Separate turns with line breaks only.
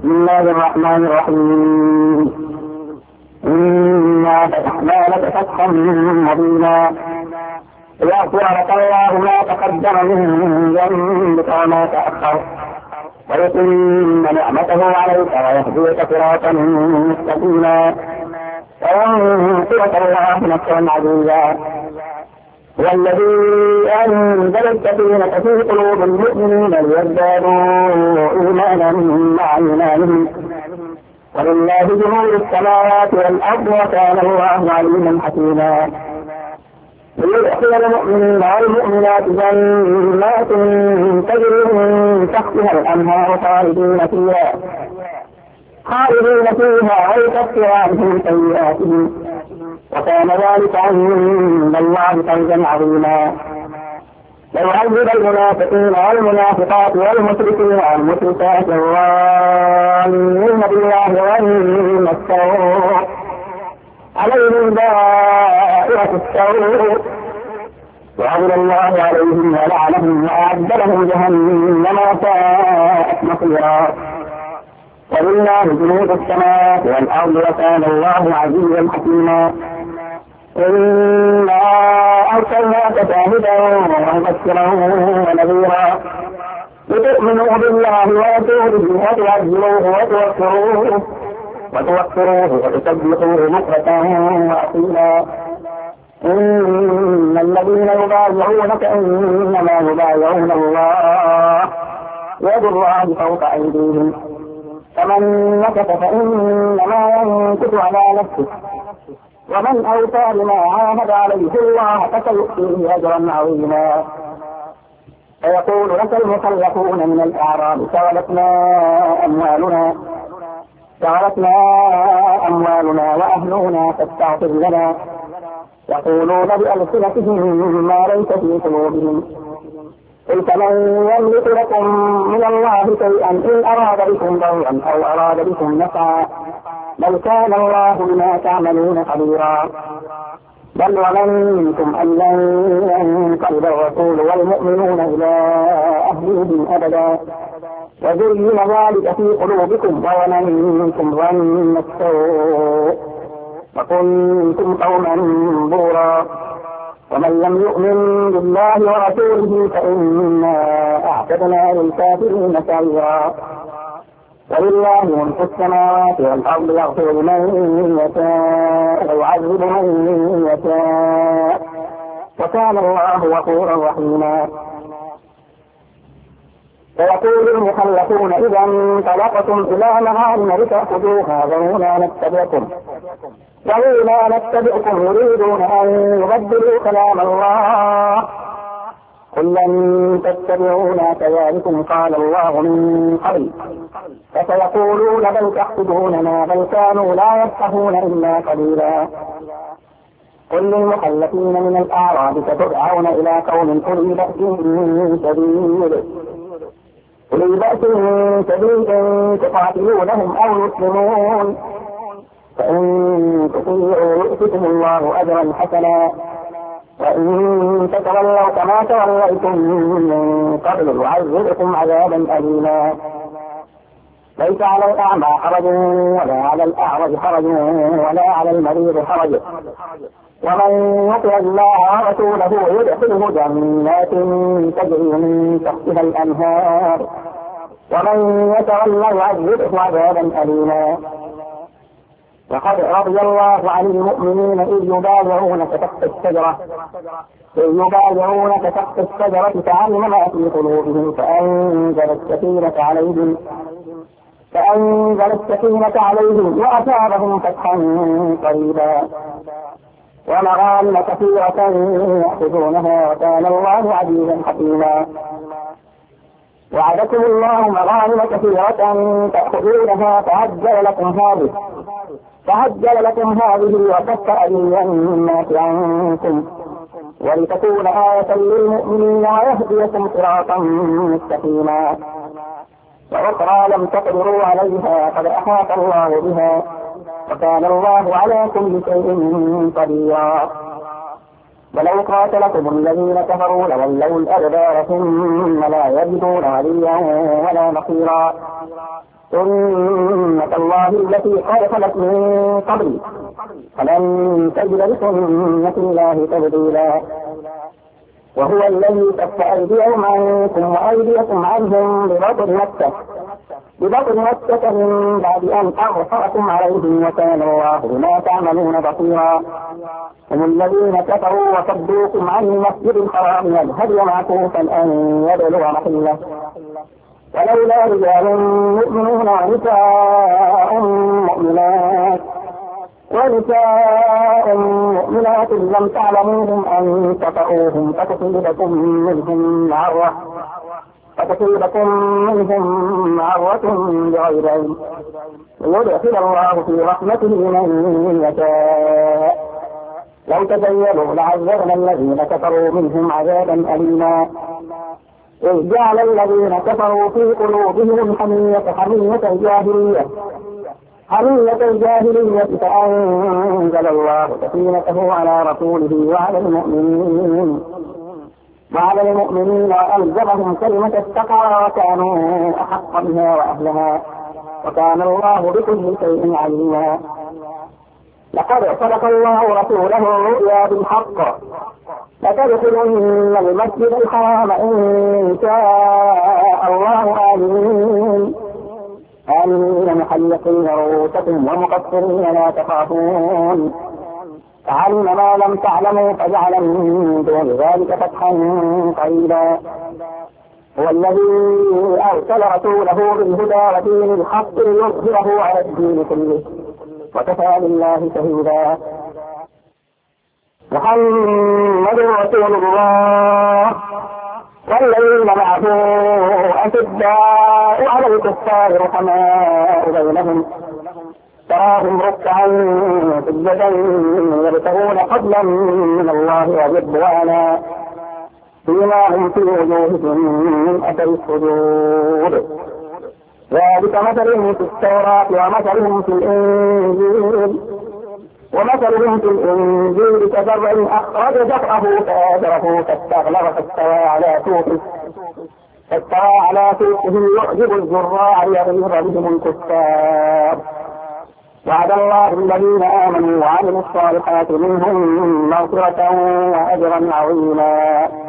بسم الله الرحمن الرحيم. إنا فتحنا لك فتحا مبينا ليغفر لك الله ما تقدم من ذنبك وما تأخر ويتم نعمته عليك ويهديك صراطا مستقيما وينصرك الله نصرا عزيزا. هو الذي أنزل السكينة في قلوب المؤمنين ليزدادوا إيمانا مع إيمانهم ولله جنود السماوات والأرض وكان الله عليما حكيما. ليدخل المؤمنين والمؤمنات جنات تجري من تحتها الأنهار خالدين فيها ويكفر عنهم سيئاتهم وكان ذلك عند الله فوزا عظيما. ليعذب المنافقين والمنافقات والمشركين والمشركات الظانين بالله ظن السوء عليهم دائرة السوء وغضب الله عليهم ولعنهم وأعد لهم جهنم وساءت مصيرا. ولله جنود السماوات والأرض وكان الله عزيزا حكيما. إنا أرسلناك شاهدا ومبشرا ونذيرا لتؤمنوا بالله ورسوله وتوكروه وتسبحوه بكرة وأصيلا. إن الذين يبايعونك إنما يبايعون الله يد الله فوق أيديهم فمن نكث فإنما ينكث على نفسه ومن أوفى بما عاهد عليه الله فسيؤتيه أجرا عظيما. فيقول لك المخلفون من الأعراب شغلتنا أموالنا وأهلنا فاستغفر لنا يقولون بألسنتهم ما ليس في قلوبهم قل فمن يملك لكم من الله شيئا إن أراد بكم ضرا أو أراد بكم نفعا بل كان الله بما تعملون خبيرا. بل وظننتم أن لن ينقلب الرسول والمؤمنون إلى أهلهم أبدا وزين ذلك في قلوبكم وظننتم ظن السوء وكنتم قوما بورا. ومن لم يؤمن بالله ورسوله فإنا أعتدنا للكافرين سعيرا. ولله ملك السماوات والأرض يغفر لمن يشاء ويعذب من يشاء وكان الله غفورا رحيما. ويقول المخلفون إذا انطلقتم إلى مغانم لتأخذوها ذرونا نتبعكم يريدون أن يبدلوا كلام الله قل لن تتبعونا كذلكم قال الله من قبل فسيقولون بل تحسدوننا بل كانوا لا يفقهون إلا قليلا. قل للمخلفين من الأعراب ستدعون إلى قوم أولي بأس شديد تقاتلونهم أو يسلمون فإن تطيعوا يؤتكم الله أجرا حسنا وإن تتولوا كما توليتم من قبل يعذبكم عذابا أليما. ليس على الأعمى حرج ولا على الأعرج حرج ولا على المريض حرج ومن يطع الله ورسوله يدخله جنات تجري من تحتها الأنهار ومن يتولى يعذبه عذابا أليما. لقد رضي الله عن المؤمنين إذ يبايعونك تحت الشجرة فعلم ما في قلوبهم فأنزل السكينة عليهم وأثابهم فتحا قريبا ومغانم كثيرة يأخذونها وكان الله عزيزا حكيما. وعدكم الله مغانم كثيرة تأخذونها فعجل لكم هذه وكف أيدي الناس عنكم ولتكون آية للمؤمنين ويهديكم صراطا مستقيما. وأخرى لم تقدروا عليها قد أحاط الله بها وكان الله على كل شيء قديرا. ولو قاتلكم الذين كفروا لولوا الأدبار ثم لا يجدون وليا ولا نصيرا. سنة الله التي قد خلت من قبل فلن تجد لسنة الله تبديلا. وهو الذي كف أيديهم عنكم وأيديكم عنهم ببطن مكة من بعد أن أغفركم عليهم وكان الله بما تعملون بصيرا. هم الذين كفروا وصدوكم عن المسجد الحرام والهدي معكوفا أن يبلغ محله ولولا رجال مؤمنون ونساء مؤمنات لم تعلموهم أن تطؤوهم فتصيبكم منهم معرة بغير علم ويدخل الله في رحمته من يشاء. لو تزيلوا لعذبنا الذين كفروا منهم عذابا أليما. إذ جعل الذين كفروا في قلوبهم حمية الجاهلية فأنزل الله سكينته على رسوله وعلى المؤمنين وألزمهم كلمة التقوى وكانوا أحق بها وأهلها وكان الله بكل شيء عليما. لقد صدق الله رسوله الرؤيا بالحق لتدخلن المسجد الحرام إن شاء الله آمنين محلقين رؤوسكم ومقصرين لا تخافون فعلم ما لم تعلموا فجعل من دون ذلك فتحا قريبا. هو الذي أرسل رسوله بالهدى ودين الحق ليظهره على الدين كله وكفى بالله شهيدا. محمد رسول الله والذين معه أشداء على الكفار رحماء بينهم تراهم ركعا سجدا يبتغون فضلا من الله ورضوانا سيماهم في وجوههم من أثر السجود ذلك مثلهم في التوراة ومثلهم في الإنجيل كزرع أخرج شطأه فآزره فاستغلظ فاستوى على سوقه يعجب الزراع ليغيظ بهم الكفار. وعد الله الذين آمنوا وعملوا الصالحات منهم مغفرة وأجرا عظيما.